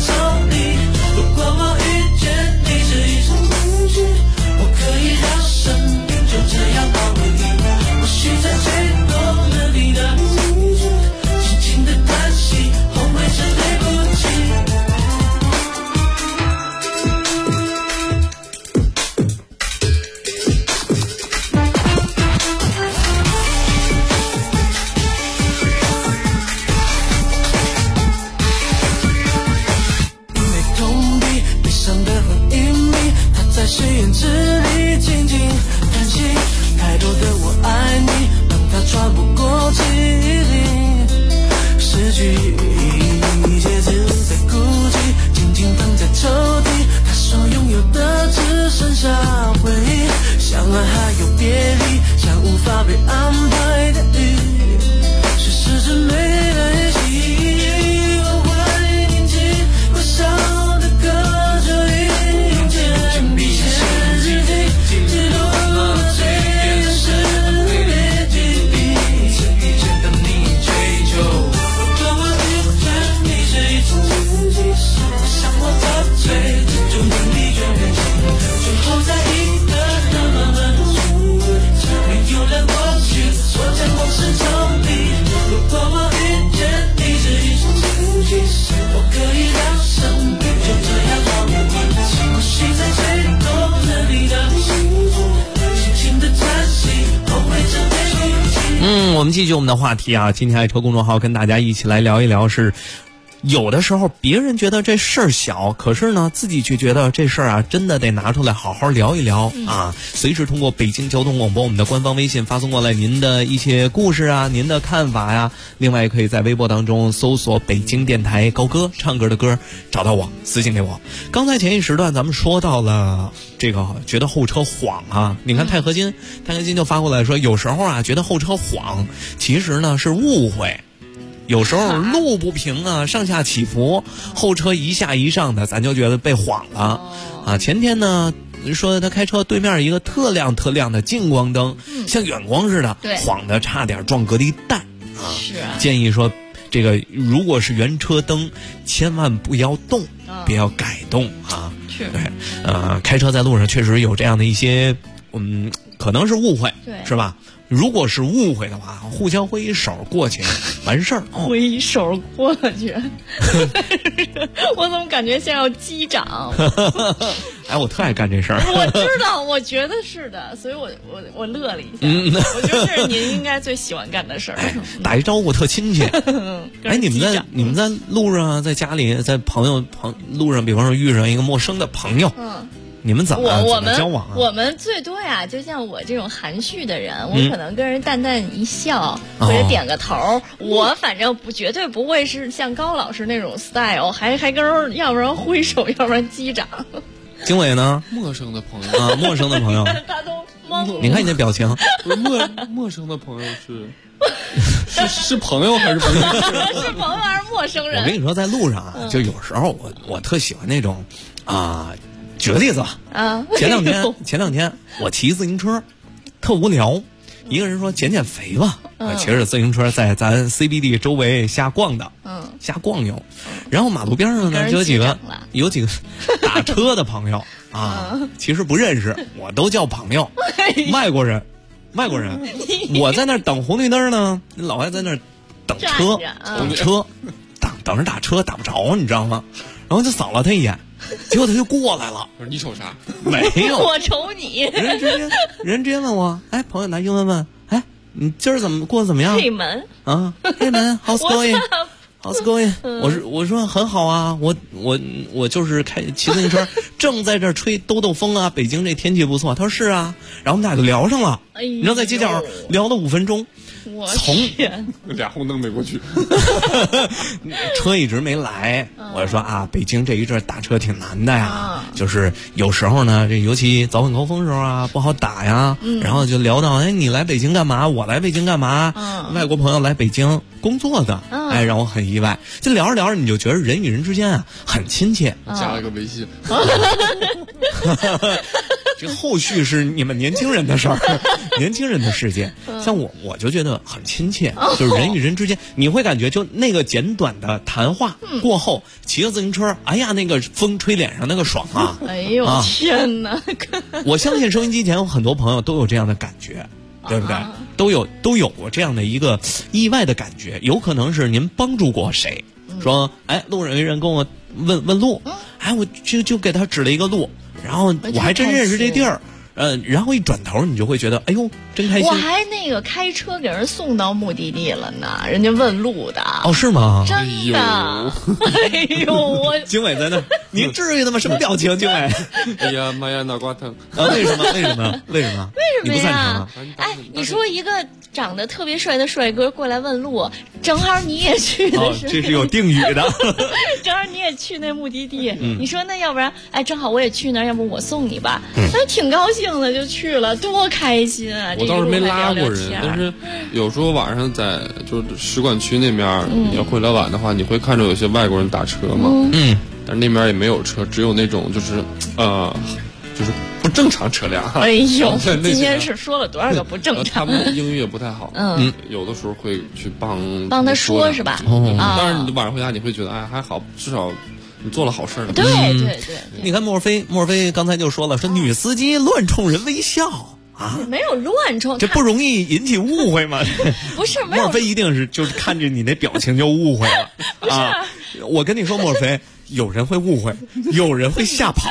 抽离。如果我遇见你是一场梦境，我可以让生命就这样保卫你。或许在最懂得你的名字，轻轻的叹息，后悔成对不起。实验室里静静叹息，太多的我爱你，让它喘不过气力，失去一切只在孤寂，静静躺在抽屉，他所拥有的只剩下回忆，相爱还有别离，像无法被安排的雨，是时针没来袭，我怀念起过少的歌就一见。 我们继续我们的话题啊，今天爱车公众号跟大家一起来聊一聊，是有的时候别人觉得这事儿小，可是呢自己却觉得这事儿啊真的得拿出来好好聊一聊啊。随时通过北京交通广播我们的官方微信发送过来您的一些故事啊，您的看法呀。另外也可以在微博当中搜索北京电台高歌唱歌的歌，找到我私信给我。刚才前一时段咱们说到了这个觉得后车晃啊，你看钛合金就发过来说，有时候啊觉得后车晃，其实呢是误会。有时候路不平啊，上下起伏，后车一下一上的，咱就觉得被晃了啊。前天呢说他开车对面一个特亮的近光灯，像远光似的，晃得差点撞隔离带啊。是啊，建议说这个如果是原车灯，千万不要动，不要改动啊。是，对，开车在路上确实有这样的一些，可能是误会，对，是吧？如果是误会的话，互相挥一手过去，完事儿。 挥一手过去，我怎么感觉像要击掌？ 哎，我特爱干这事儿。 我知道，我觉得是的，所以我乐了一下。我觉得这是您应该最喜欢干的事儿。 打一招呼特亲切。哎，你们在路上，在家里，在路上，比方说遇上一个陌生的朋友，你们怎么交往啊？ 我们最多呀，就像我这种含蓄的人，我可能跟人淡淡一笑，或者点个头。我反正绝对不会是像高老师那种 style， 还跟人要不然挥手，要不然击掌。 经纬呢？ 陌生的朋友啊， 陌生的朋友， 他都懵。 你看你那表情， 陌生的朋友是朋友还是不是？ 是朋友还是陌生人？ 我跟你说，在路上啊，就有时候我特喜欢那种啊。举个例子吧，前两天我骑自行车，特无聊，一个人说减肥吧，骑着自行车在咱 CBD 周围瞎逛荡，瞎逛悠，然后马路边上呢就有几个打车的朋友啊，其实不认识，我都叫朋友，外国人，我在那儿等红绿灯呢，老外在那儿等车，等着打车打不着，你知道吗？然后就扫了他一眼。结果他就过来了。 你瞅啥？ 没有， 我瞅你。 人直接问我，哎，朋友拿英文问，哎，你今儿过得怎么样？ 黑门啊，黑门 ，How's going？How's going？我说很好啊，我就是骑自行车，正在这儿吹兜风啊，北京这天气不错。他说是啊，然后我们俩就聊上了，你知道在街角聊了5分钟。从俩红灯没过去， 车一直没来。我就说啊，北京这一阵打车挺难的呀，就是有时候呢，这尤其早晚高峰时候啊，不好打呀。然后就聊到，哎，你来北京干嘛？我来北京干嘛？外国朋友来北京工作的，哎，让我很意外。就聊着聊着，你就觉得人与人之间啊很亲切。 加了个微信。 这后续是你们年轻人的事儿， 年轻人的世界。像我就觉得很亲切，就是人与人之间，你会感觉就那个简短的谈话过后，骑个自行车，哎呀，那个风吹脸上那个爽啊！ 哎呦天哪！ 我相信收音机前有很多朋友都有这样的感觉。对不对？都有过这样的一个意外的感觉，有可能是您帮助过谁，说哎，路上有人跟我问路，哎，我就给他指了一个路，然后我还真认识这地儿。然后一转头你就会觉得，哎呦，真开心！ 我还那个开车给人送到目的地了呢，人家问路的。 哦，是吗？ 真的。哎呦，我经纬在那，您至于的吗？什么表情，经纬？ 哎呀妈呀，脑瓜疼！ 为什么？你不赞成啊？ 哎，你说一个长得特别帅的帅哥过来问路，正好你也去的时候， 这是有定语的。 正好你也去那目的地，你说那要不然，哎，正好我也去那儿，要不我送你吧？他挺高兴的就去了，多开心啊！ 我倒是没拉过人，但是有时候晚上在就是使馆区那边，你要回来晚的话，你会看着有些外国人打车嘛，但是那边也没有车，只有那种就是不正常车辆。 哎呦，今天是说了多少个不正常？ 他们英语也不太好，有的时候会去帮他说是吧？ 但是你晚上回家你会觉得，哎，还好，至少你做了好事呢。 对， 你看莫非刚才就说了，说女司机乱冲人微笑啊， 没有乱冲， 这不容易引起误会吗？ 不是，没有。 莫非一定是就是看着你那表情就误会了？ 不是， 我跟你说，莫非有人会误会，有人会吓跑。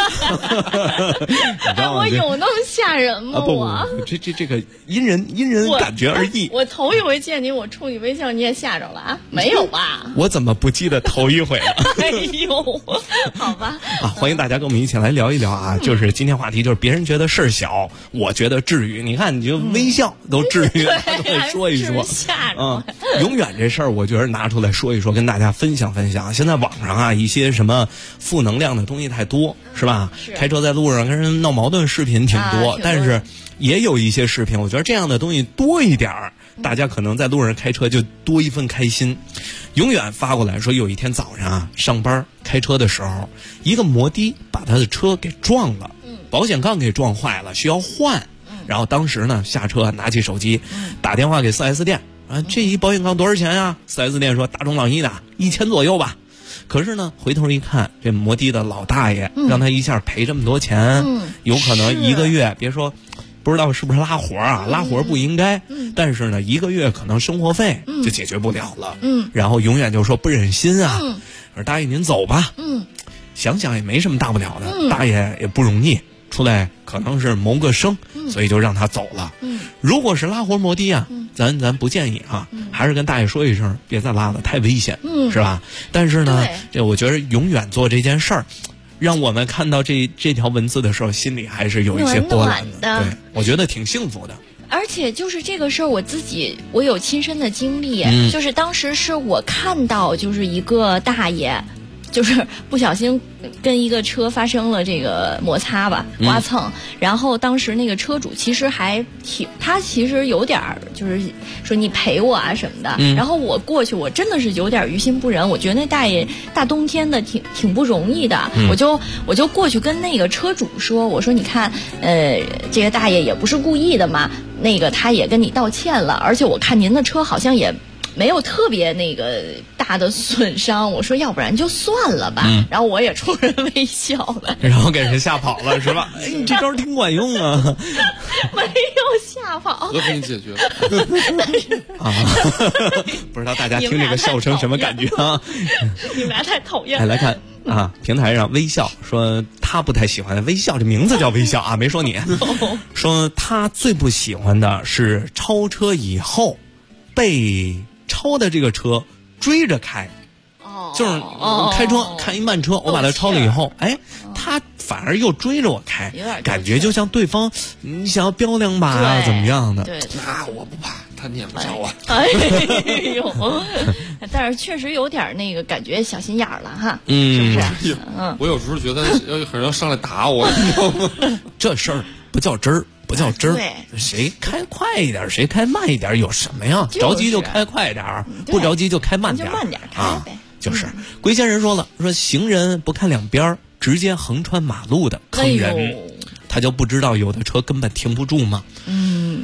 我有那么吓人吗？ 不，这个因人感觉而异。 我头一回见你，我冲你微笑，你也吓着了啊？没有吧？ 我怎么不记得头一回了？ 哎呦，好吧。 欢迎大家跟我们一起来聊一聊啊！就是今天话题就是别人觉得事儿小，我觉得至于。你看，你就微笑都至于，都会说一说。 吓着。 永远这事儿，我觉得拿出来说一说，跟大家分享分享。现在网上啊，一些什么负能量的东西太多，是吧？开车在路上跟人闹矛盾视频挺多，但是也有一些视频，我觉得这样的东西多一点儿，大家可能在路上开车就多一份开心。永远发过来说，有一天早上啊，上班开车的时候，一个摩的把他的车给撞了，保险杠给撞坏了，需要换。然后当时呢，下车拿起手机，打电话给 4S 店啊，这一保险杠多少钱啊？4S 店说大中老一的1000左右吧。可是呢，回头一看，这摩的的老大爷让他一下赔这么多钱，有可能一个月，别说不知道是不是拉活啊，拉活不应该，但是呢，一个月可能生活费就解决不了了。然后永远就说不忍心啊，说大爷您走吧。想想也没什么大不了的，大爷也不容易，出来可能是谋个生，所以就让他走了。如果是拉活摩的啊，咱不建议啊，还是跟大爷说一声，别再拉了，太危险，是吧？但是呢，这我觉得永远做这件事儿，让我们看到这条文字的时候，心里还是有一些波澜的。对，我觉得挺幸福的。 而且就是这个事儿，我有亲身的经历，就是当时是我看到就是一个大爷。就是不小心跟一个车发生了这个摩擦吧，刮蹭，然后当时那个车主其实他其实有点就是说你赔我啊什么的，然后我过去我真的是有点于心不忍，我觉得那大爷大冬天的挺不容易的，我就过去跟那个车主说，我说你看，这个大爷也不是故意的嘛，那个他也跟你道歉了，而且我看您的车好像也没有特别那个大的损伤，我说要不然就算了吧，然后我也冲人微笑了， 然后给人吓跑了是吧？哎，你这招挺管用啊！ 没有吓跑， 和平解决啊！不知道大家听这个笑声什么感觉啊？ 你们俩太讨厌了。 来看啊，平台上微笑说他不太喜欢微笑，这名字叫微笑啊，没说你。说他最不喜欢的是超车以后被超的这个车追着开，就是开车看一慢车，我把它超了以后，哎，他反而又追着我开，感觉就像对方你想要标两把啊，怎么样的？ 对，那我不怕，他撵不着我。 哎呦，但是确实有点那个感觉小心眼了哈，是不是？ 我有时候觉得很要上来打我，你知道吗？ 这事儿不较真儿。不较真儿，谁开快一点，谁开慢一点，有什么呀？着急就开快点儿，不着急就开慢点儿， 慢点开呗。 就是龟仙人说了，说行人不看两边，直接横穿马路的坑人，他就不知道有的车根本停不住吗？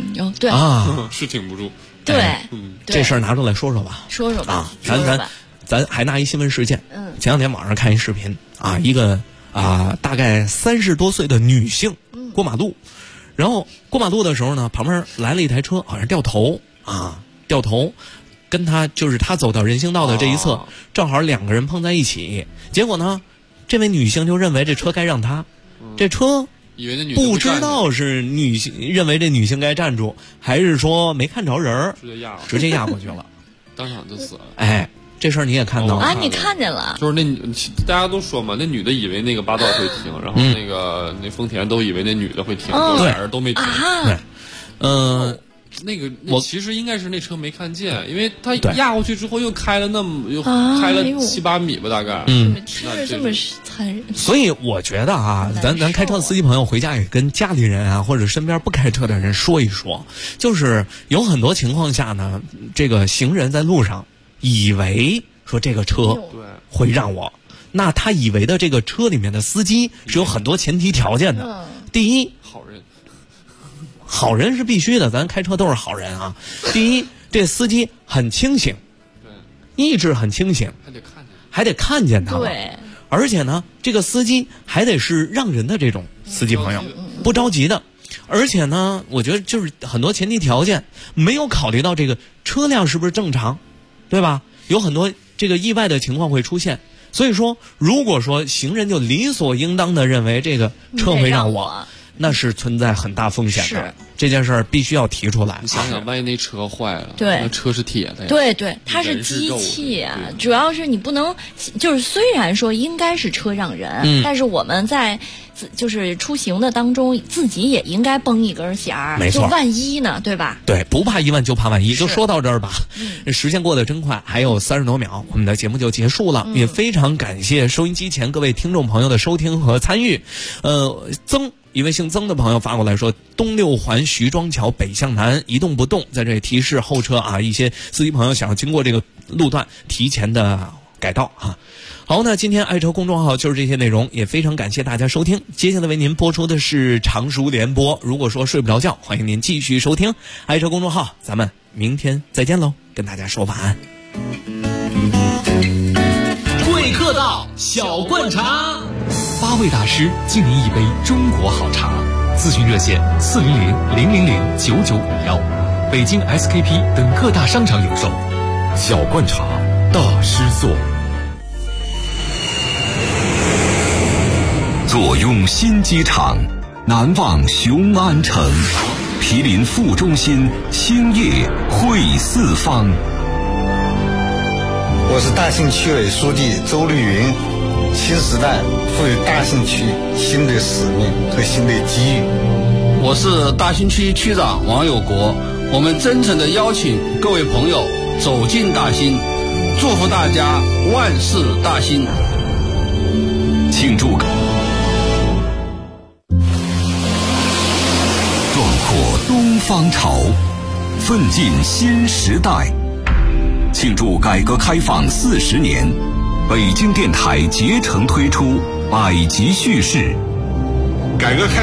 对啊， 是挺不住。 对， 这事儿拿出来说说吧。 说说吧啊，咱还拿一新闻事件。前两天网上看一视频啊，一个大概30多岁的女性过马路，然后过马路的时候呢，旁边来了一台车，好像掉头，跟他走到人行道的这一侧，正好2个人碰在一起，结果呢，这位女性就认为这车该让他，这车以为那女不知道是女性认为这女性该站住，还是说没看着人，直接压过去了， 当场就死了。 哎，这事儿你也看到了啊？你看见了？ 就是大家都说嘛，那女的以为那个霸道会停，然后那丰田都以为那女的会停，俩人都没停。 对， 我其实应该是那车没看见，因为他压过去之后又开了开了7、8米吧，大概。 听着这么残忍。 所以我觉得啊，咱开车的司机朋友回家也跟家里人啊，或者身边不开车的人说一说，就是有很多情况下呢，这个行人在路上以为说这个车会让我，那他以为的这个车里面的司机是有很多前提条件的。第一，好人是必须的，咱开车都是好人啊。第一，这司机很清醒，意志很清醒，还得看见他。 对， 而且呢，这个司机还得是让人的这种司机朋友，不着急的。而且呢，我觉得就是很多前提条件没有考虑到这个车辆是不是正常，对吧？有很多这个意外的情况会出现。所以说，如果说行人就理所应当的认为这个车会让我，那是存在很大风险的。这件事儿必须要提出来。 你想想，万一那车坏了， 对， 那车是铁的呀。 对，它是机器啊。主要是你不能，就是虽然说应该是车让人，但是我们在就是出行的当中，自己也应该绷一根弦儿， 没错， 就万一呢，对吧？ 对，不怕一万就怕万一。就说到这儿吧，时间过得真快，还有30多秒，我们的节目就结束了。也非常感谢收音机前各位听众朋友的收听和参与。一位姓曾的朋友发过来说，东6环徐庄桥北向南一动不动，在这里提示后车啊，一些司机朋友想要经过这个路段提前的改道啊。好，那今天爱车公众号就是这些内容，也非常感谢大家收听。接下来为您播出的是常熟联播，如果说睡不着觉，欢迎您继续收听爱车公众号，咱们明天再见喽，跟大家说晚安。 贵客到，小灌茶 ，8位大师敬您一杯中国好茶。咨询热线400-000-9951，北京 SKP 等各大商场有售。 小灌茶，大师做。坐拥新机场，难忘雄安城，毗邻副中心，兴业汇四方。 我是大兴区委书记周绿云。新时代赋予大兴区新的使命和新的机遇。 我是大兴区区长王有国，我们真诚地邀请各位朋友走进大兴，祝福大家万事大兴。 庆祝壮阔东方潮，奋进新时代，庆祝改革开放40年。北京电台竭诚推出百集叙事， 改革开